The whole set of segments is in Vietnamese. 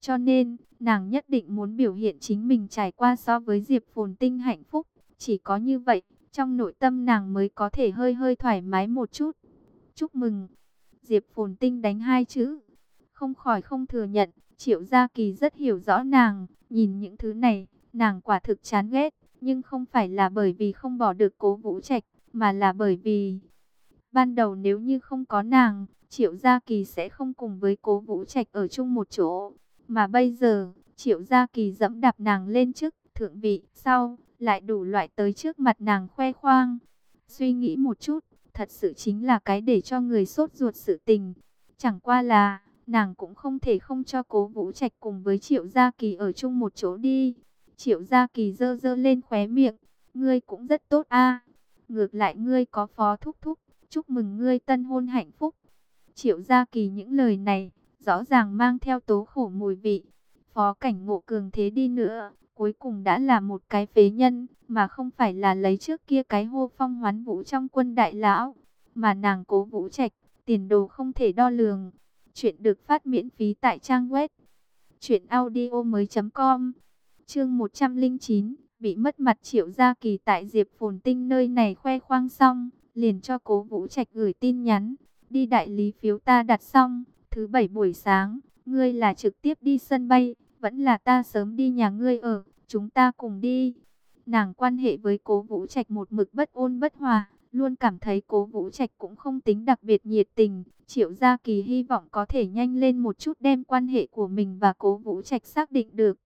Cho nên, nàng nhất định muốn biểu hiện chính mình trải qua so với Diệp Phồn Tinh hạnh phúc. Chỉ có như vậy, trong nội tâm nàng mới có thể hơi hơi thoải mái một chút. Chúc mừng. Diệp Phồn Tinh đánh hai chữ. Không khỏi không thừa nhận, Triệu Gia Kỳ rất hiểu rõ nàng. Nhìn những thứ này, nàng quả thực chán ghét. Nhưng không phải là bởi vì không bỏ được Cố Vũ Trạch, mà là bởi vì ban đầu nếu như không có nàng, Triệu Gia Kỳ sẽ không cùng với Cố Vũ Trạch ở chung một chỗ. Mà bây giờ, Triệu Gia Kỳ dẫm đạp nàng lên trước thượng vị, sau lại đủ loại tới trước mặt nàng khoe khoang. Suy nghĩ một chút, thật sự chính là cái để cho người sốt ruột sự tình. Chẳng qua là, nàng cũng không thể không cho Cố Vũ Trạch cùng với Triệu Gia Kỳ ở chung một chỗ đi. Triệu Gia Kỳ giơ giơ lên khóe miệng, ngươi cũng rất tốt a. Ngược lại ngươi có Phó thúc thúc, chúc mừng ngươi tân hôn hạnh phúc. Triệu Gia Kỳ những lời này, rõ ràng mang theo tố khổ mùi vị. Phó Cảnh Ngộ cường thế đi nữa, cuối cùng đã là một cái phế nhân, mà không phải là lấy trước kia cái hô phong hoán vũ trong quân đại lão. Mà nàng Cố Vũ Trạch, tiền đồ không thể đo lường. Chuyện được phát miễn phí tại trang web truyệnaudiomoi.com. Chương 109, bị mất mặt Triệu Gia Kỳ tại Diệp Phồn Tinh nơi này khoe khoang xong, liền cho Cố Vũ Trạch gửi tin nhắn, đi đại lý phiếu ta đặt xong, thứ bảy buổi sáng, ngươi là trực tiếp đi sân bay, vẫn là ta sớm đi nhà ngươi ở, chúng ta cùng đi. Nàng quan hệ với Cố Vũ Trạch một mực bất ôn bất hòa, luôn cảm thấy Cố Vũ Trạch cũng không tính đặc biệt nhiệt tình. Triệu Gia Kỳ hy vọng có thể nhanh lên một chút đem quan hệ của mình và Cố Vũ Trạch xác định được.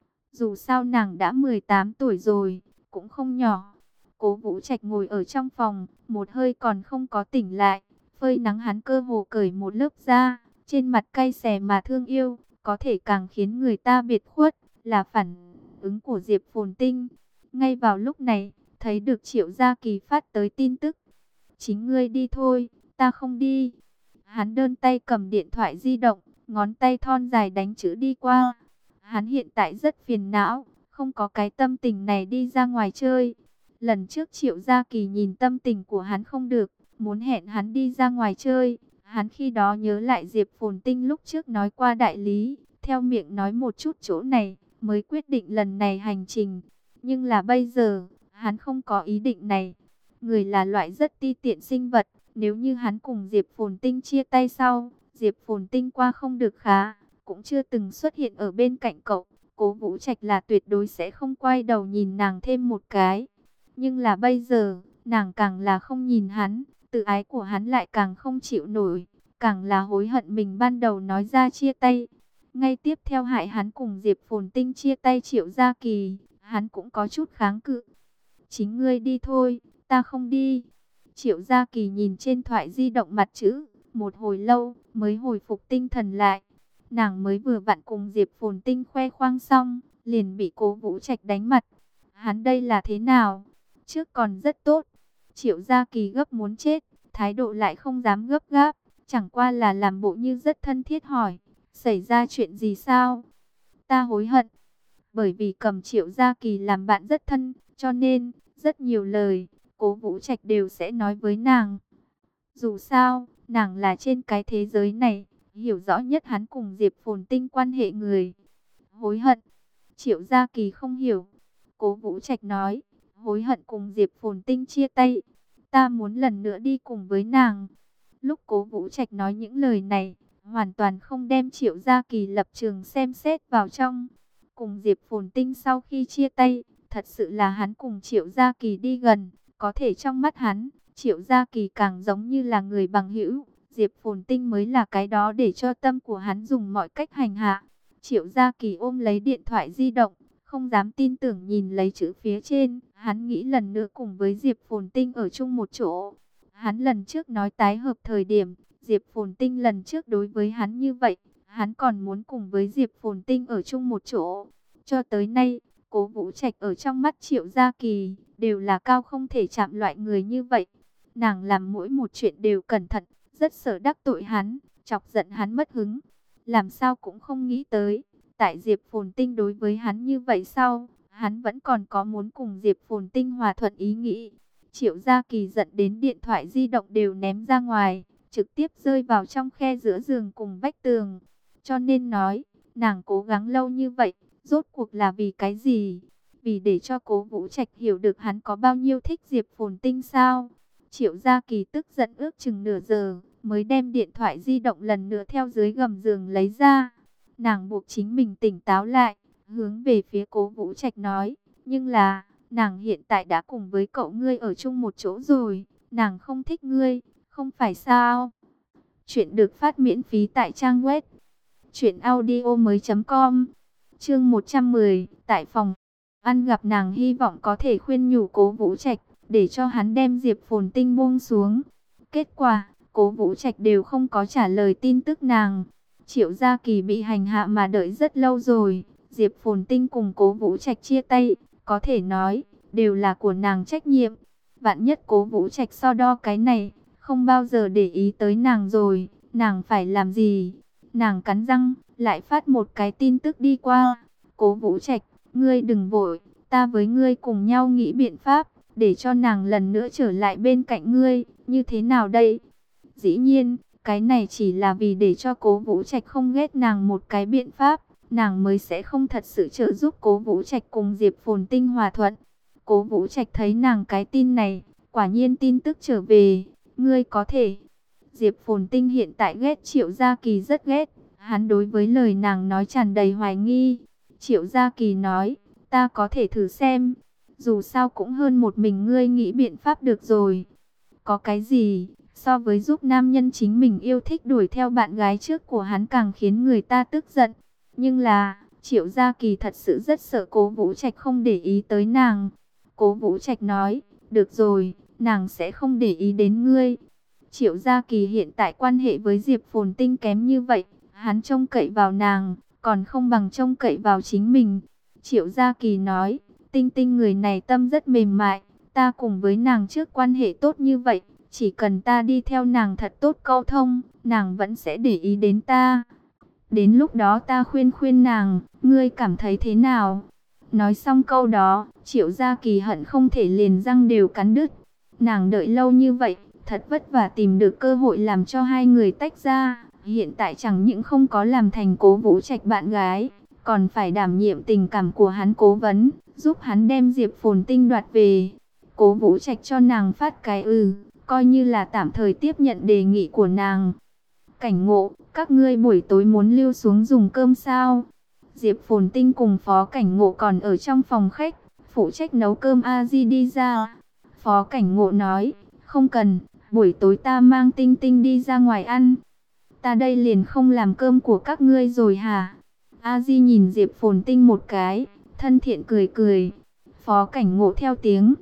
Dù sao nàng đã 18 tuổi rồi, cũng không nhỏ. Cố Vũ Trạch ngồi ở trong phòng, một hơi còn không có tỉnh lại. Phơi nắng hắn cơ hồ cởi một lớp da, trên mặt cay xè mà thương yêu, có thể càng khiến người ta biệt khuất, là phản ứng của Diệp Phồn Tinh. Ngay vào lúc này, thấy được Triệu Gia Kỳ phát tới tin tức. Chính ngươi đi thôi, ta không đi. Hắn đơn tay cầm điện thoại di động, ngón tay thon dài đánh chữ đi qua. Hắn hiện tại rất phiền não, không có cái tâm tình này đi ra ngoài chơi. Lần trước Triệu Gia Kỳ nhìn tâm tình của hắn không được, muốn hẹn hắn đi ra ngoài chơi. Hắn khi đó nhớ lại Diệp Phồn Tinh lúc trước nói qua đại lý, theo miệng nói một chút chỗ này, mới quyết định lần này hành trình. Nhưng là bây giờ, hắn không có ý định này. Người là loại rất ti tiện sinh vật, nếu như hắn cùng Diệp Phồn Tinh chia tay sau, Diệp Phồn Tinh qua không được khá, cũng chưa từng xuất hiện ở bên cạnh cậu, Cố Vũ Trạch là tuyệt đối sẽ không quay đầu nhìn nàng thêm một cái. Nhưng là bây giờ, nàng càng là không nhìn hắn, tự ái của hắn lại càng không chịu nổi, càng là hối hận mình ban đầu nói ra chia tay. Ngay tiếp theo hại hắn cùng Diệp Phồn Tinh chia tay Triệu Gia Kỳ, hắn cũng có chút kháng cự. Chính ngươi đi thôi, ta không đi. Triệu Gia Kỳ nhìn trên thoại di động mặt chữ, một hồi lâu mới hồi phục tinh thần lại. Nàng mới vừa vặn cùng Diệp Phồn Tinh khoe khoang xong, liền bị Cố Vũ Trạch đánh mặt. Hắn đây là thế nào? Trước còn rất tốt. Triệu Gia Kỳ gấp muốn chết, thái độ lại không dám gấp gáp, chẳng qua là làm bộ như rất thân thiết hỏi, xảy ra chuyện gì sao? Ta hối hận, bởi vì cầm Triệu Gia Kỳ làm bạn rất thân, cho nên rất nhiều lời Cố Vũ Trạch đều sẽ nói với nàng. Dù sao, nàng là trên cái thế giới này, hiểu rõ nhất hắn cùng Diệp Phồn Tinh quan hệ người. Hối hận. Triệu Gia Kỳ không hiểu. Cố Vũ Trạch nói, hối hận cùng Diệp Phồn Tinh chia tay. Ta muốn lần nữa đi cùng với nàng. Lúc Cố Vũ Trạch nói những lời này, hoàn toàn không đem Triệu Gia Kỳ lập trường xem xét vào trong. Cùng Diệp Phồn Tinh sau khi chia tay, thật sự là hắn cùng Triệu Gia Kỳ đi gần. Có thể trong mắt hắn, Triệu Gia Kỳ càng giống như là người bằng hữu. Diệp Phồn Tinh mới là cái đó để cho tâm của hắn dùng mọi cách hành hạ. Triệu Gia Kỳ ôm lấy điện thoại di động, không dám tin tưởng nhìn lấy chữ phía trên. Hắn nghĩ lần nữa cùng với Diệp Phồn Tinh ở chung một chỗ. Hắn lần trước nói tái hợp thời điểm, Diệp Phồn Tinh lần trước đối với hắn như vậy. Hắn còn muốn cùng với Diệp Phồn Tinh ở chung một chỗ. Cho tới nay, Cố Vũ Trạch ở trong mắt Triệu Gia Kỳ đều là cao không thể chạm loại người như vậy. Nàng làm mỗi một chuyện đều cẩn thận, rất sợ đắc tội hắn, chọc giận hắn mất hứng. Làm sao cũng không nghĩ tới, tại Diệp Phồn Tinh đối với hắn như vậy sau, hắn vẫn còn có muốn cùng Diệp Phồn Tinh hòa thuận ý nghĩ. Triệu Gia Kỳ giận đến điện thoại di động đều ném ra ngoài, trực tiếp rơi vào trong khe giữa giường cùng vách tường. Cho nên nói, Nàng cố gắng lâu như vậy, rốt cuộc là vì cái gì? Vì để cho Cố Vũ Trạch hiểu được hắn có bao nhiêu thích Diệp Phồn Tinh sao? Triệu Gia Kỳ tức giận ước chừng nửa giờ, mới đem điện thoại di động lần nữa theo dưới gầm giường lấy ra. Nàng buộc chính mình tỉnh táo lại, hướng về phía Cố Vũ Trạch nói, nhưng là, nàng hiện tại đã cùng với cậu ngươi ở chung một chỗ rồi, nàng không thích ngươi, không phải sao? Chuyện được phát miễn phí tại trang web truyệnaudiomoi.com. Chương 110, tại phòng ăn gặp nàng, hy vọng có thể khuyên nhủ Cố Vũ Trạch để cho hắn đem Diệp Phồn Tinh buông xuống. Kết quả, Cố Vũ Trạch đều không có trả lời tin tức nàng. Triệu Gia Kỳ bị hành hạ mà đợi rất lâu rồi. Diệp Phồn Tinh cùng Cố Vũ Trạch chia tay, có thể nói đều là của nàng trách nhiệm. Vạn nhất Cố Vũ Trạch so đo cái này, không bao giờ để ý tới nàng rồi, nàng phải làm gì? Nàng cắn răng, lại phát một cái tin tức đi qua. Cố Vũ Trạch, ngươi đừng vội, ta với ngươi cùng nhau nghĩ biện pháp, để cho nàng lần nữa trở lại bên cạnh ngươi, như thế nào đây? Dĩ nhiên, cái này chỉ là vì để cho Cố Vũ Trạch không ghét nàng một cái biện pháp, nàng mới sẽ không thật sự trợ giúp Cố Vũ Trạch cùng Diệp Phồn Tinh hòa thuận. Cố Vũ Trạch thấy nàng cái tin này, quả nhiên tin tức trở về, ngươi có thể. Diệp Phồn Tinh hiện tại ghét Triệu Gia Kỳ rất ghét, hắn đối với lời nàng nói tràn đầy hoài nghi. Triệu Gia Kỳ nói, ta có thể thử xem, dù sao cũng hơn một mình ngươi nghĩ biện pháp được rồi. Có cái gì, so với giúp nam nhân chính mình yêu thích đuổi theo bạn gái trước của hắn càng khiến người ta tức giận. Nhưng là, Triệu Gia Kỳ thật sự rất sợ Cố Vũ Trạch không để ý tới nàng. Cố Vũ Trạch nói, được rồi, nàng sẽ không để ý đến ngươi. Triệu Gia Kỳ hiện tại quan hệ với Diệp Phồn Tinh kém như vậy, hắn trông cậy vào nàng, còn không bằng trông cậy vào chính mình. Triệu Gia Kỳ nói, Tinh Tinh người này tâm rất mềm mại, ta cùng với nàng trước quan hệ tốt như vậy, chỉ cần ta đi theo nàng thật tốt câu thông, nàng vẫn sẽ để ý đến ta. Đến lúc đó ta khuyên khuyên nàng, ngươi cảm thấy thế nào? Nói xong câu đó, Triệu Gia Kỳ hận không thể liền răng đều cắn đứt. Nàng đợi lâu như vậy, thật vất vả tìm được cơ hội làm cho hai người tách ra. Hiện tại chẳng những không có làm thành Cố Vũ Trạch bạn gái, còn phải đảm nhiệm tình cảm của hắn cố vấn, giúp hắn đem Diệp Phồn Tinh đoạt về. Cố Vũ Trạch cho nàng phát cái coi như là tạm thời tiếp nhận đề nghị của nàng. Cảnh Ngộ, các ngươi buổi tối muốn lưu xuống dùng cơm sao? Diệp Phồn Tinh cùng Phó Cảnh Ngộ còn ở trong phòng khách, phụ trách nấu cơm. A Di đi ra. Phó Cảnh Ngộ nói, không cần, buổi tối ta mang Tinh Tinh đi ra ngoài ăn. Ta đây liền không làm cơm của các ngươi rồi hả? A Di nhìn Diệp Phồn Tinh một cái, thân thiện cười cười. Phó Cảnh Ngộ theo tiếng,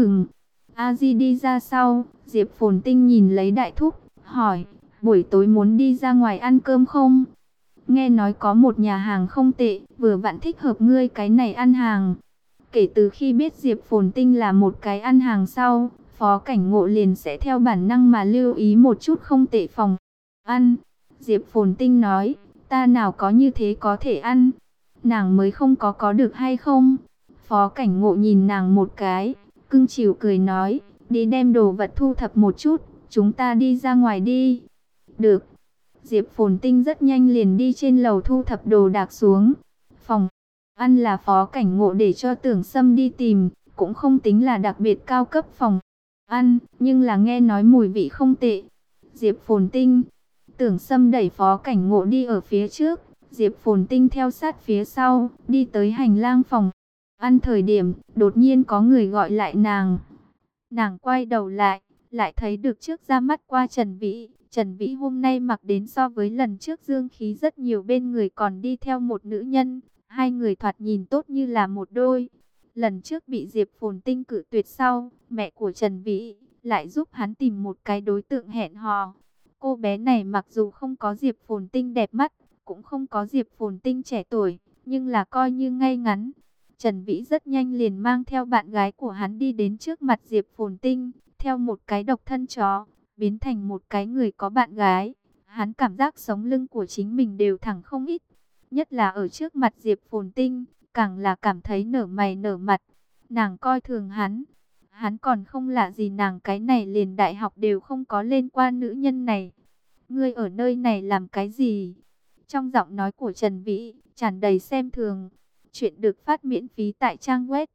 A Di đi ra sau, Diệp Phồn Tinh nhìn lấy Đại Thúc, hỏi, buổi tối muốn đi ra ngoài ăn cơm không? Nghe nói có một nhà hàng không tệ, vừa vặn thích hợp ngươi cái này ăn hàng. Kể từ khi biết Diệp Phồn Tinh là một cái ăn hàng sau, Phó Cảnh Ngộ liền sẽ theo bản năng mà lưu ý một chút không tệ phòng ăn. Diệp Phồn Tinh nói, ta nào có như thế có thể ăn, nàng mới không có được hay không? Phó Cảnh Ngộ nhìn nàng một cái, cưng chiều cười nói, đi đem đồ vật thu thập một chút, chúng ta đi ra ngoài đi. Được. Diệp Phồn Tinh rất nhanh liền đi trên lầu thu thập đồ đạc xuống. Phòng ăn là Phó Cảnh Ngộ để cho Tưởng Sâm đi tìm, cũng không tính là đặc biệt cao cấp phòng ăn, nhưng là nghe nói mùi vị không tệ. Diệp Phồn Tinh, Tưởng Sâm đẩy Phó Cảnh Ngộ đi ở phía trước, Diệp Phồn Tinh theo sát phía sau, đi tới hành lang phòng ăn thời điểm, đột nhiên có người gọi lại nàng. Nàng quay đầu lại thấy được trước ra mắt qua Trần Vĩ. Trần Vĩ hôm nay mặc đến so với lần trước dương khí rất nhiều, bên người còn đi theo một nữ nhân. Hai người thoạt nhìn tốt như là một đôi. Lần trước bị Diệp Phồn Tinh cự tuyệt sau, mẹ của Trần Vĩ lại giúp hắn tìm một cái đối tượng hẹn hò. Cô bé này mặc dù không có Diệp Phồn Tinh đẹp mắt, cũng không có Diệp Phồn Tinh trẻ tuổi, nhưng là coi như ngay ngắn. Trần Vĩ rất nhanh liền mang theo bạn gái của hắn đi đến trước mặt Diệp Phồn Tinh, theo một cái độc thân chó, biến thành một cái người có bạn gái. Hắn cảm giác sống lưng của chính mình đều thẳng không ít, nhất là ở trước mặt Diệp Phồn Tinh, càng là cảm thấy nở mày nở mặt. Nàng coi thường hắn còn không lạ gì nàng, cái này liền đại học đều không có lên qua nữ nhân này. Ngươi ở nơi này làm cái gì? Trong giọng nói của Trần Vĩ tràn đầy xem thường. Chuyện được phát miễn phí tại trang web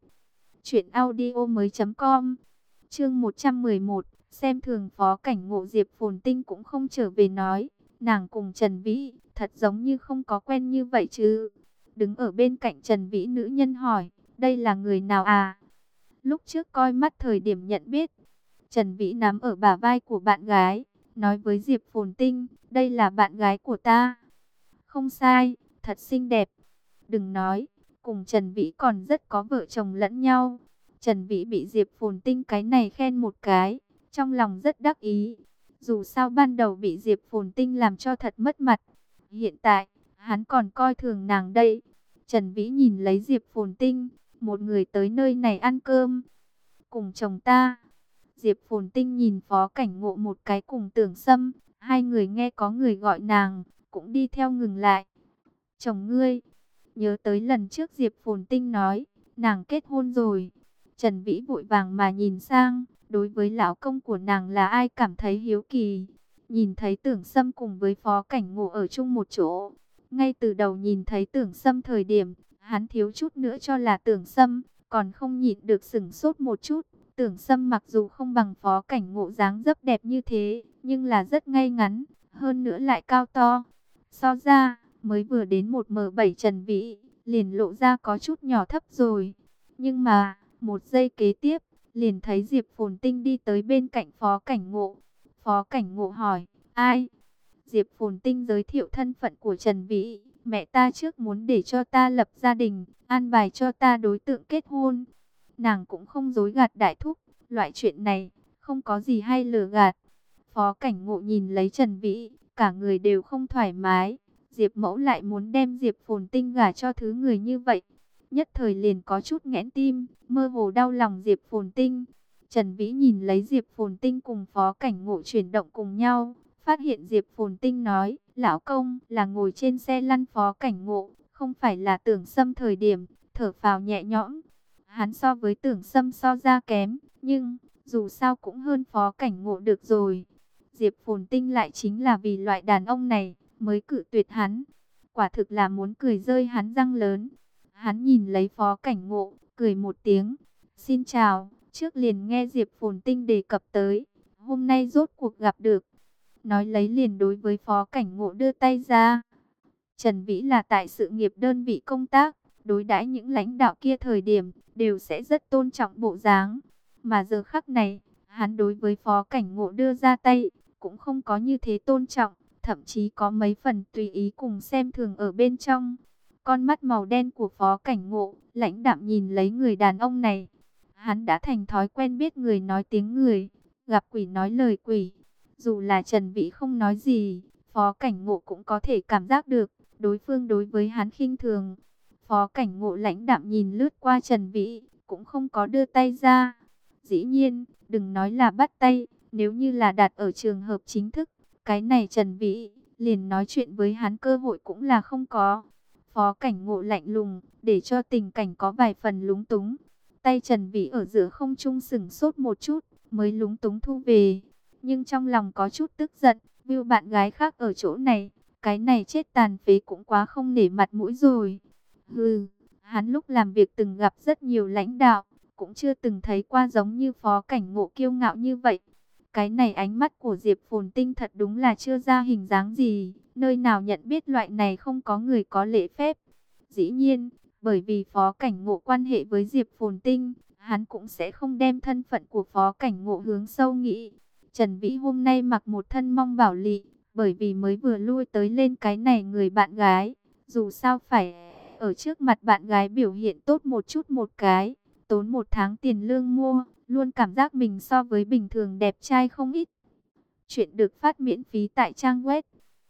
truyệnaudiomoi.com. Chương 111, xem thường Phó Cảnh Ngộ. Diệp Phồn Tinh cũng không trở về nói, nàng cùng Trần Vĩ thật giống như không có quen như vậy chứ. Đứng ở bên cạnh Trần Vĩ, nữ nhân hỏi, đây là người nào à? Lúc trước coi mắt thời điểm nhận biết. Trần Vĩ nắm ở bả vai của bạn gái, nói với Diệp Phồn Tinh, đây là bạn gái của ta. Không sai, thật xinh đẹp. Đừng nói, cùng Trần Vĩ còn rất có vợ chồng lẫn nhau. Trần Vĩ bị Diệp Phồn Tinh cái này khen một cái, trong lòng rất đắc ý. Dù sao ban đầu bị Diệp Phồn Tinh làm cho thật mất mặt. Hiện tại, hắn còn coi thường nàng đây. Trần Vĩ nhìn lấy Diệp Phồn Tinh, một người tới nơi này ăn cơm. Cùng chồng ta. Diệp Phồn Tinh nhìn Phó Cảnh Ngộ một cái cùng Tưởng Sâm. Hai người nghe có người gọi nàng, cũng đi theo ngừng lại. Chồng ngươi. Nhớ tới lần trước Diệp Phồn Tinh nói, nàng kết hôn rồi. Trần Vĩ vội vàng mà nhìn sang, đối với lão công của nàng là ai cảm thấy hiếu kỳ. Nhìn thấy Tưởng Sâm cùng với Phó Cảnh Ngộ ở chung một chỗ. Ngay từ đầu nhìn thấy Tưởng Sâm thời điểm, hắn thiếu chút nữa cho là Tưởng Sâm, còn không nhịn được sửng sốt một chút. Tưởng Sâm mặc dù không bằng Phó Cảnh Ngộ dáng dấp đẹp như thế, nhưng là rất ngay ngắn, hơn nữa lại cao to. So ra, mới vừa đến 1m7 Trần Vĩ, liền lộ ra có chút nhỏ thấp rồi. Nhưng mà, một giây kế tiếp, liền thấy Diệp Phồn Tinh đi tới bên cạnh Phó Cảnh Ngộ. Phó Cảnh Ngộ hỏi, ai? Diệp Phồn Tinh giới thiệu thân phận của Trần Vĩ. Mẹ ta trước muốn để cho ta lập gia đình, an bài cho ta đối tượng kết hôn. Nàng cũng không dối gạt đại thúc, loại chuyện này, không có gì hay lừa gạt. Phó Cảnh Ngộ nhìn lấy Trần Vĩ, cả người đều không thoải mái. Diệp Mẫu lại muốn đem Diệp Phồn Tinh gả cho thứ người như vậy. Nhất thời liền có chút nghẽn tim, mơ hồ đau lòng Diệp Phồn Tinh. Trần Vĩ nhìn lấy Diệp Phồn Tinh cùng Phó Cảnh Ngộ chuyển động cùng nhau. Phát hiện Diệp Phồn Tinh nói, lão công là ngồi trên xe lăn Phó Cảnh Ngộ, không phải là Tưởng Sâm thời điểm, thở phào nhẹ nhõm. Hắn so với Tưởng Sâm so ra kém, nhưng dù sao cũng hơn Phó Cảnh Ngộ được rồi. Diệp Phồn Tinh lại chính là vì loại đàn ông này mới cự tuyệt hắn. Quả thực là muốn cười rơi hắn răng lớn. Hắn nhìn lấy Phó Cảnh Ngộ, cười một tiếng. Xin chào, trước liền nghe Diệp Phồn Tinh đề cập tới. Hôm nay rốt cuộc gặp được. Nói lấy liền đối với Phó Cảnh Ngộ đưa tay ra. Trần Vĩ là tại sự nghiệp đơn vị công tác, đối đãi những lãnh đạo kia thời điểm, đều sẽ rất tôn trọng bộ dáng. Mà giờ khắc này, hắn đối với Phó Cảnh Ngộ đưa ra tay, cũng không có như thế tôn trọng, thậm chí có mấy phần tùy ý cùng xem thường ở bên trong. Con mắt màu đen của Phó Cảnh Ngộ, lãnh đạm nhìn lấy người đàn ông này. Hắn đã thành thói quen biết người nói tiếng người, gặp quỷ nói lời quỷ. Dù là Trần Vĩ không nói gì, Phó Cảnh Ngộ cũng có thể cảm giác được, đối phương đối với hắn khinh thường. Phó Cảnh Ngộ lãnh đạm nhìn lướt qua Trần Vĩ, cũng không có đưa tay ra. Dĩ nhiên, đừng nói là bắt tay, nếu như là đặt ở trường hợp chính thức, cái này Trần Vĩ liền nói chuyện với hắn cơ hội cũng là không có. Phó Cảnh Ngộ lạnh lùng, để cho tình cảnh có vài phần lúng túng. Tay Trần Vĩ ở giữa không trung sửng sốt một chút, mới lúng túng thu về. Nhưng trong lòng có chút tức giận, view bạn gái khác ở chỗ này, cái này chết tàn phế cũng quá không nể mặt mũi rồi. Hừ, hắn lúc làm việc từng gặp rất nhiều lãnh đạo, cũng chưa từng thấy qua giống như Phó Cảnh Ngộ kiêu ngạo như vậy. Cái này ánh mắt của Diệp Phồn Tinh thật đúng là chưa ra hình dáng gì, nơi nào nhận biết loại này không có người có lễ phép. Dĩ nhiên, bởi vì Phó Cảnh Ngộ quan hệ với Diệp Phồn Tinh, hắn cũng sẽ không đem thân phận của Phó Cảnh Ngộ hướng sâu nghĩ. Trần Vĩ hôm nay mặc một thân mong bảo lị, bởi vì mới vừa lui tới lên cái này người bạn gái. Dù sao phải ở trước mặt bạn gái biểu hiện tốt một chút một cái, tốn một tháng tiền lương mua, luôn cảm giác mình so với bình thường đẹp trai không ít. Chuyện được phát miễn phí tại trang web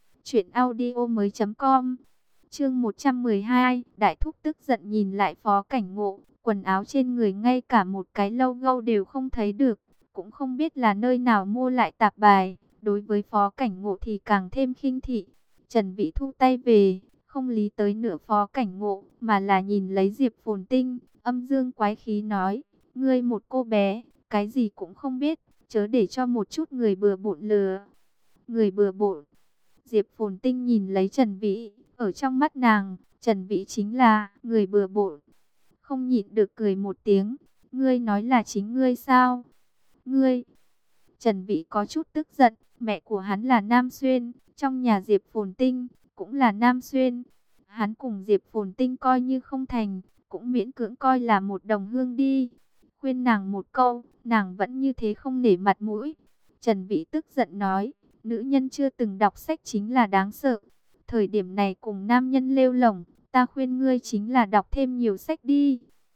truyệnaudiomoi.com. Chương 112, Đại Thúc tức giận nhìn lại Phó Cảnh Ngộ, quần áo trên người ngay cả một cái logo đều không thấy được, cũng không biết là nơi nào mua lại tạp bài, đối với Phó Cảnh Ngộ thì càng thêm khinh thị. Trần Vĩ thu tay về, không lý tới nửa Phó Cảnh Ngộ, mà là nhìn lấy Diệp Phồn Tinh, âm dương quái khí nói, ngươi một cô bé, cái gì cũng không biết, chớ để cho một chút người bừa bộn lừa. Người bừa bộn. Diệp Phồn Tinh nhìn lấy Trần Vĩ, ở trong mắt nàng, Trần Vĩ chính là người bừa bộn. Không nhịn được cười một tiếng, ngươi nói là chính ngươi sao? Ngươi! Trần Vĩ có chút tức giận, mẹ của hắn là Nam Xuyên, trong nhà Diệp Phồn Tinh cũng là Nam Xuyên. Hắn cùng Diệp Phồn Tinh coi như không thành, cũng miễn cưỡng coi là một đồng hương đi. Khuyên nàng một câu, nàng vẫn như thế không nể mặt mũi. Trần Vĩ tức giận nói, nữ nhân chưa từng đọc sách chính là đáng sợ. Thời điểm này cùng nam nhân lêu lổng, ta khuyên ngươi chính là đọc thêm nhiều sách đi.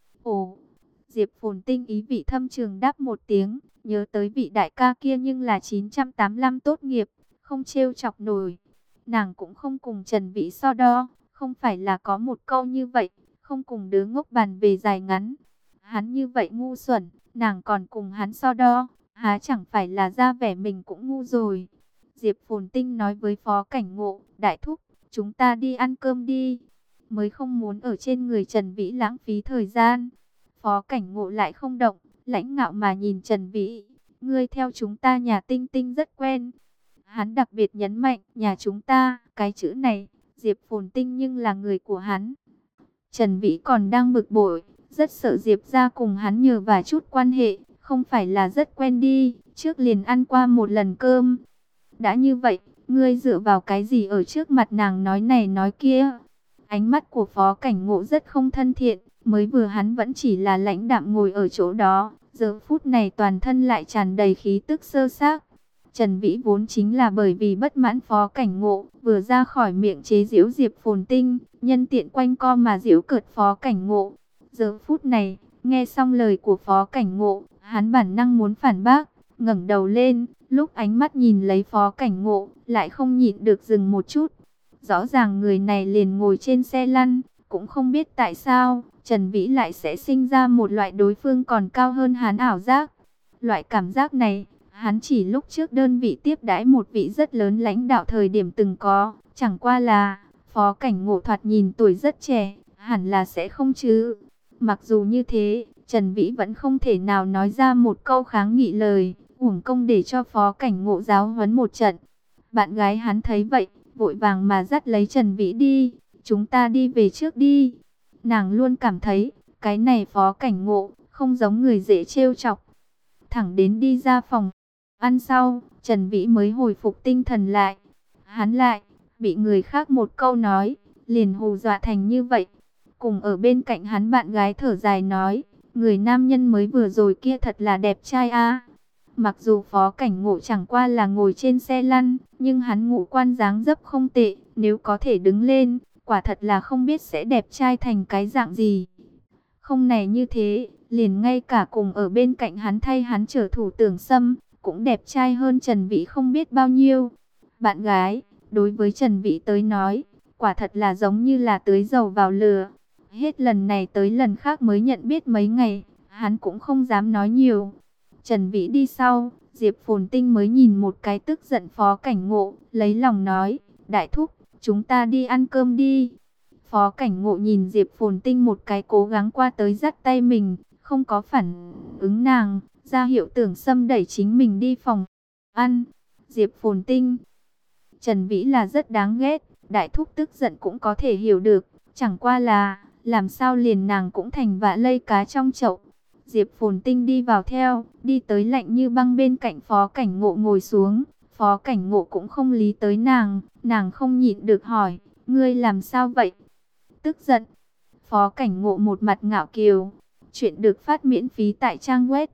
Ồ, Diệp Phồn Tinh ý vị thâm trường đáp một tiếng, nhớ tới vị đại ca kia nhưng là 985 tốt nghiệp, không trêu chọc nổi. Nàng cũng không cùng Trần Vĩ so đo, không phải là có một câu như vậy, không cùng đứa ngốc bàn về dài ngắn. Hắn như vậy ngu xuẩn, nàng còn cùng hắn so đo, há chẳng phải là ra vẻ mình cũng ngu rồi. Diệp Phồn Tinh nói với Phó Cảnh Ngộ, đại thúc, chúng ta đi ăn cơm đi. Mới không muốn ở trên người Trần Vĩ lãng phí thời gian. Phó Cảnh Ngộ lại không động, lãnh ngạo mà nhìn Trần Vĩ. Ngươi theo chúng ta nhà Tinh Tinh rất quen. Hắn đặc biệt nhấn mạnh, nhà chúng ta, cái chữ này, Diệp Phồn Tinh nhưng là người của hắn. Trần Vĩ còn đang bực bội, rất sợ Diệp ra cùng hắn nhờ vả chút quan hệ, không phải là rất quen đi, trước liền ăn qua một lần cơm. Đã như vậy, ngươi dựa vào cái gì ở trước mặt nàng nói này nói kia? Ánh mắt của Phó Cảnh Ngộ rất không thân thiện, mới vừa hắn vẫn chỉ là lãnh đạm ngồi ở chỗ đó, giờ phút này toàn thân lại tràn đầy khí tức sơ xác. Trần Vĩ vốn chính là bởi vì bất mãn Phó Cảnh Ngộ, vừa ra khỏi miệng chế giễu Diệp Phồn Tinh, nhân tiện quanh co mà giễu cợt Phó Cảnh Ngộ. Giờ phút này, nghe xong lời của Phó Cảnh Ngộ, hắn bản năng muốn phản bác, ngẩng đầu lên, lúc ánh mắt nhìn lấy Phó Cảnh Ngộ, lại không nhịn được dừng một chút. Rõ ràng người này liền ngồi trên xe lăn, cũng không biết tại sao, Trần Vĩ lại sẽ sinh ra một loại đối phương còn cao hơn hắn ảo giác. Loại cảm giác này, hắn chỉ lúc trước đơn vị tiếp đãi một vị rất lớn lãnh đạo thời điểm từng có, chẳng qua là, Phó Cảnh Ngộ thoạt nhìn tuổi rất trẻ, hẳn là sẽ không chứ. Mặc dù như thế, Trần Vĩ vẫn không thể nào nói ra một câu kháng nghị lời, uổng công để cho Phó Cảnh Ngộ giáo huấn một trận. Bạn gái hắn thấy vậy, vội vàng mà dắt lấy Trần Vĩ đi, chúng ta đi về trước đi. Nàng luôn cảm thấy, cái này Phó Cảnh Ngộ, không giống người dễ trêu chọc. Thẳng đến đi ra phòng ăn sau, Trần Vĩ mới hồi phục tinh thần lại. Hắn lại, bị người khác một câu nói, liền hù dọa thành như vậy. Cùng ở bên cạnh hắn bạn gái thở dài nói, người nam nhân mới vừa rồi kia thật là đẹp trai a. Mặc dù Phó Cảnh Ngộ chẳng qua là ngồi trên xe lăn, nhưng hắn ngũ quan dáng dấp không tệ, nếu có thể đứng lên, quả thật là không biết sẽ đẹp trai thành cái dạng gì. Không này như thế, liền ngay cả cùng ở bên cạnh hắn thay hắn trở thủ Tưởng Sâm, cũng đẹp trai hơn Trần Vĩ không biết bao nhiêu. Bạn gái, đối với Trần Vĩ tới nói, quả thật là giống như là tưới dầu vào lửa. Hết lần này tới lần khác mới nhận biết mấy ngày, hắn cũng không dám nói nhiều. Trần Vĩ đi sau, Diệp Phồn Tinh mới nhìn một cái tức giận Phó Cảnh Ngộ, lấy lòng nói, đại thúc, chúng ta đi ăn cơm đi. Phó Cảnh Ngộ nhìn Diệp Phồn Tinh một cái cố gắng qua tới dắt tay mình, không có phản ứng nàng, ra hiệu Tưởng Sâm đẩy chính mình đi phòng ăn. Diệp Phồn Tinh, Trần Vĩ là rất đáng ghét, đại thúc tức giận cũng có thể hiểu được, chẳng qua là, làm sao liền nàng cũng thành vạ lây cá trong chậu. Diệp Phồn Tinh đi vào theo, đi tới lạnh như băng bên cạnh Phó Cảnh Ngộ ngồi xuống. Phó Cảnh Ngộ cũng không lý tới nàng không nhịn được hỏi, ngươi làm sao vậy? Tức giận. Phó Cảnh Ngộ một mặt ngạo kiều. Chuyện được phát miễn phí tại trang web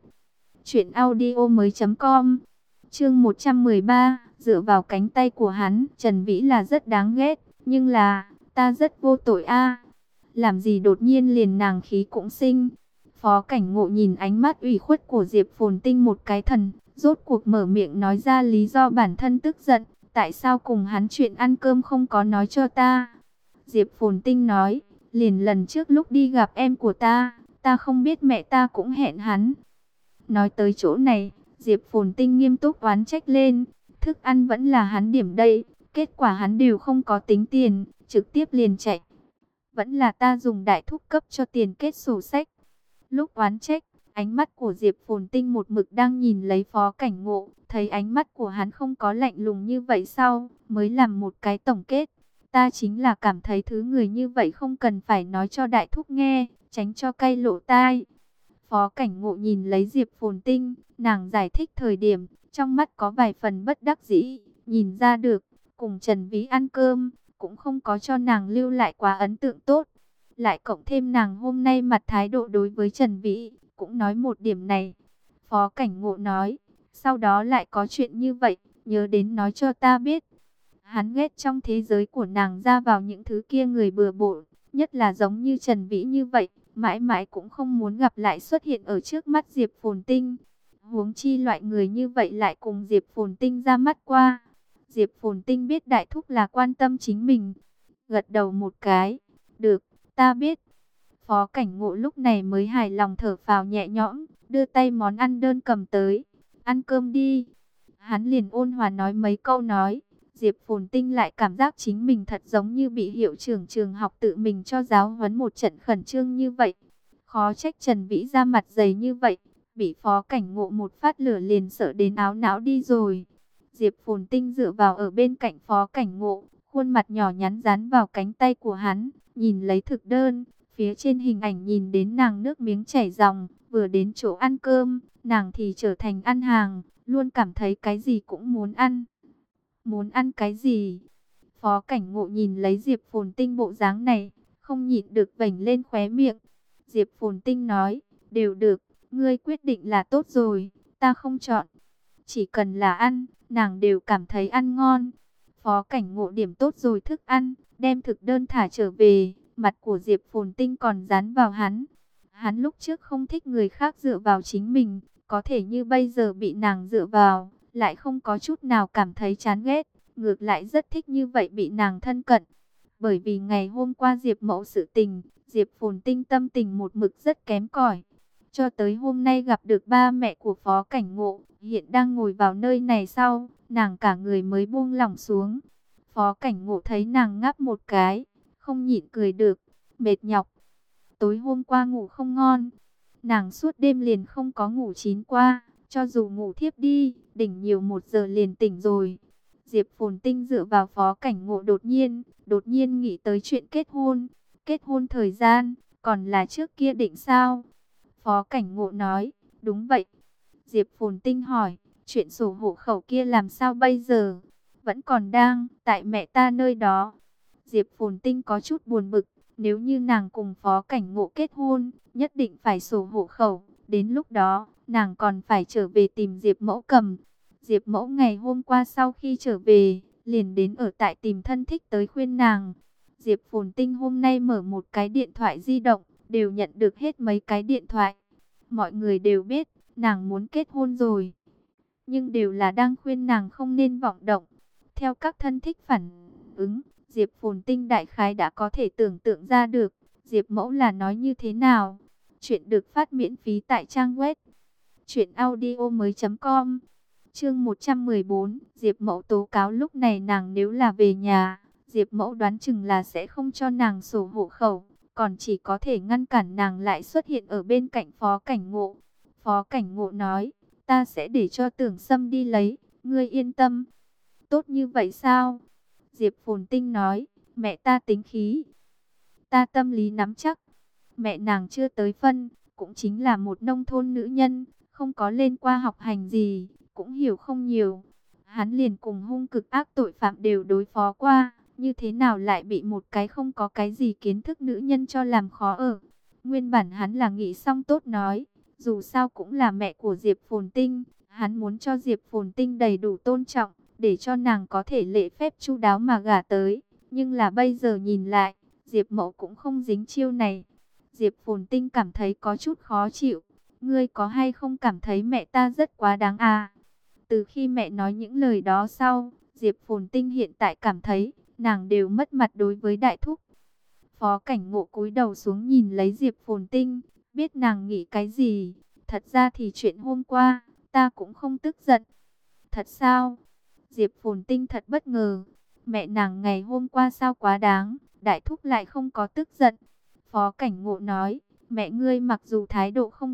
truyệnaudiomoi.com. Chương 113, dựa vào cánh tay của hắn, Trần Vĩ là rất đáng ghét, nhưng là, ta rất vô tội a. Làm gì đột nhiên liền nàng khí cũng sinh. Phó Cảnh Ngộ nhìn ánh mắt ủy khuất của Diệp Phồn Tinh một cái thần, rốt cuộc mở miệng nói ra lý do bản thân tức giận, tại sao cùng hắn chuyện ăn cơm không có nói cho ta. Diệp Phồn Tinh nói, liền lần trước lúc đi gặp em của ta không biết mẹ ta cũng hẹn hắn. Nói tới chỗ này, Diệp Phồn Tinh nghiêm túc oán trách lên, thức ăn vẫn là hắn điểm đây, kết quả hắn đều không có tính tiền, trực tiếp liền chạy. Vẫn là ta dùng đại thúc cấp cho tiền kết sổ sách. Lúc oán trách, Ánh mắt của Diệp Phồn Tinh một mực đang nhìn lấy Phó Cảnh Ngộ, thấy ánh mắt của hắn không có lạnh lùng như vậy sau, mới làm một cái tổng kết. Ta chính là cảm thấy thứ người như vậy không cần phải nói cho đại thúc nghe, tránh cho cay lỗ tai. Phó Cảnh Ngộ nhìn lấy Diệp Phồn Tinh, nàng giải thích thời điểm, trong mắt có vài phần bất đắc dĩ, nhìn ra được, cùng Trần Vĩ ăn cơm, cũng không có cho nàng lưu lại quá ấn tượng tốt. Lại cộng thêm nàng hôm nay mặt thái độ đối với Trần Vĩ, cũng nói một điểm này. Phó Cảnh Ngộ nói, sau đó lại có chuyện như vậy, nhớ đến nói cho ta biết. Hắn ghét trong thế giới của nàng ra vào những thứ kia người bừa bộn, nhất là giống như Trần Vĩ như vậy, mãi mãi cũng không muốn gặp lại xuất hiện ở trước mắt Diệp Phồn Tinh. Huống chi loại người như vậy lại cùng Diệp Phồn Tinh ra mắt qua. Diệp Phồn Tinh biết đại thúc là quan tâm chính mình, gật đầu một cái, được, ta biết. Phó Cảnh Ngộ lúc này mới hài lòng thở phào nhẹ nhõm, đưa tay món ăn đơn cầm tới, ăn cơm đi. Hắn liền ôn hòa nói mấy câu nói. Diệp Phồn Tinh lại cảm giác chính mình thật giống như bị hiệu trưởng trường học tự mình cho giáo huấn một trận khẩn trương như vậy. Khó trách Trần Vĩ ra mặt dày như vậy, bị Phó Cảnh Ngộ một phát lửa liền sợ đến áo não đi rồi. Diệp Phồn Tinh dựa vào ở bên cạnh Phó Cảnh Ngộ, khuôn mặt nhỏ nhắn dán vào cánh tay của hắn, nhìn lấy thực đơn, phía trên hình ảnh nhìn đến nàng nước miếng chảy ròng, vừa đến chỗ ăn cơm, nàng thì trở thành ăn hàng, luôn cảm thấy cái gì cũng muốn ăn. Muốn ăn cái gì? Phó Cảnh Ngộ nhìn lấy Diệp Phồn Tinh bộ dáng này, không nhịn được vểnh lên khóe miệng. Diệp Phồn Tinh nói, đều được, ngươi quyết định là tốt rồi, ta không chọn. Chỉ cần là ăn, nàng đều cảm thấy ăn ngon. Phó Cảnh Ngộ điểm tốt rồi thức ăn, đem thực đơn thả trở về, mặt của Diệp Phồn Tinh còn dán vào hắn. Hắn lúc trước không thích người khác dựa vào chính mình, có thể như bây giờ bị nàng dựa vào, lại không có chút nào cảm thấy chán ghét, ngược lại rất thích như vậy bị nàng thân cận. Bởi vì ngày hôm qua Diệp Mẫu sự tình, Diệp Phồn Tinh tâm tình một mực rất kém cỏi. Cho tới hôm nay gặp được ba mẹ của Phó Cảnh Ngộ, hiện đang ngồi vào nơi này sau, nàng cả người mới buông lỏng xuống. Phó Cảnh Ngộ thấy nàng ngáp một cái, không nhịn cười được, mệt nhọc. Tối hôm qua ngủ không ngon, nàng suốt đêm liền không có ngủ chín qua, cho dù ngủ thiếp đi, đỉnh nhiều 1 giờ liền tỉnh rồi. Diệp Phồn Tinh dựa vào Phó Cảnh Ngộ đột nhiên nghĩ tới chuyện kết hôn thời gian, còn là trước kia định sao? Phó Cảnh Ngộ nói, đúng vậy. Diệp Phồn Tinh hỏi, chuyện sổ hộ khẩu kia làm sao bây giờ? Vẫn còn đang, tại mẹ ta nơi đó. Diệp Phồn Tinh có chút buồn bực, nếu như nàng cùng Phó Cảnh Ngộ kết hôn, nhất định phải sổ hộ khẩu. Đến lúc đó, nàng còn phải trở về tìm Diệp Mẫu cầm. Diệp Mẫu ngày hôm qua sau khi trở về, liền đến ở tại tìm thân thích tới khuyên nàng. Diệp Phồn Tinh hôm nay mở một cái điện thoại di động, đều nhận được hết mấy cái điện thoại. Mọi người đều biết, nàng muốn kết hôn rồi. Nhưng đều là đang khuyên nàng không nên vọng động. Theo các thân thích phản ứng, Diệp Phồn Tinh đại khái đã có thể tưởng tượng ra được, Diệp Mẫu là nói như thế nào. Chuyện được phát miễn phí tại trang web truyệnaudiomoi.com. Chương 114, Diệp Mẫu tố cáo lúc này nàng nếu là về nhà, Diệp Mẫu đoán chừng là sẽ không cho nàng sổ hộ khẩu, còn chỉ có thể ngăn cản nàng lại xuất hiện ở bên cạnh Phó Cảnh Ngộ. Phó Cảnh Ngộ nói, ta sẽ để cho Tưởng Sâm đi lấy, ngươi yên tâm. Tốt như vậy sao? Diệp Phồn Tinh nói, mẹ ta tính khí, ta tâm lý nắm chắc. Mẹ nàng chưa tới phân, cũng chính là một nông thôn nữ nhân, không có lên qua học hành gì, cũng hiểu không nhiều. Hắn liền cùng hung cực ác tội phạm đều đối phó qua, như thế nào lại bị một cái không có cái gì kiến thức nữ nhân cho làm khó ở. Nguyên bản hắn là nghĩ xong tốt nói, dù sao cũng là mẹ của Diệp Phồn Tinh, hắn muốn cho Diệp Phồn Tinh đầy đủ tôn trọng, để cho nàng có thể lễ phép chu đáo mà gả tới. Nhưng là bây giờ nhìn lại, Diệp Mẫu cũng không dính chiêu này. Diệp Phồn Tinh cảm thấy có chút khó chịu. Ngươi có hay không cảm thấy mẹ ta rất quá đáng à? Từ khi mẹ nói những lời đó sau, Diệp Phồn Tinh hiện tại cảm thấy nàng đều mất mặt đối với đại thúc. Phó Cảnh Ngộ cúi đầu xuống nhìn lấy Diệp Phồn Tinh, biết nàng nghĩ cái gì. Thật ra thì chuyện hôm qua, ta cũng không tức giận. Thật sao? Diệp Phồn Tinh thật bất ngờ. Mẹ nàng ngày hôm qua sao quá đáng, đại thúc lại không có tức giận. Phó Cảnh Ngộ nói, mẹ ngươi mặc dù thái độ không được,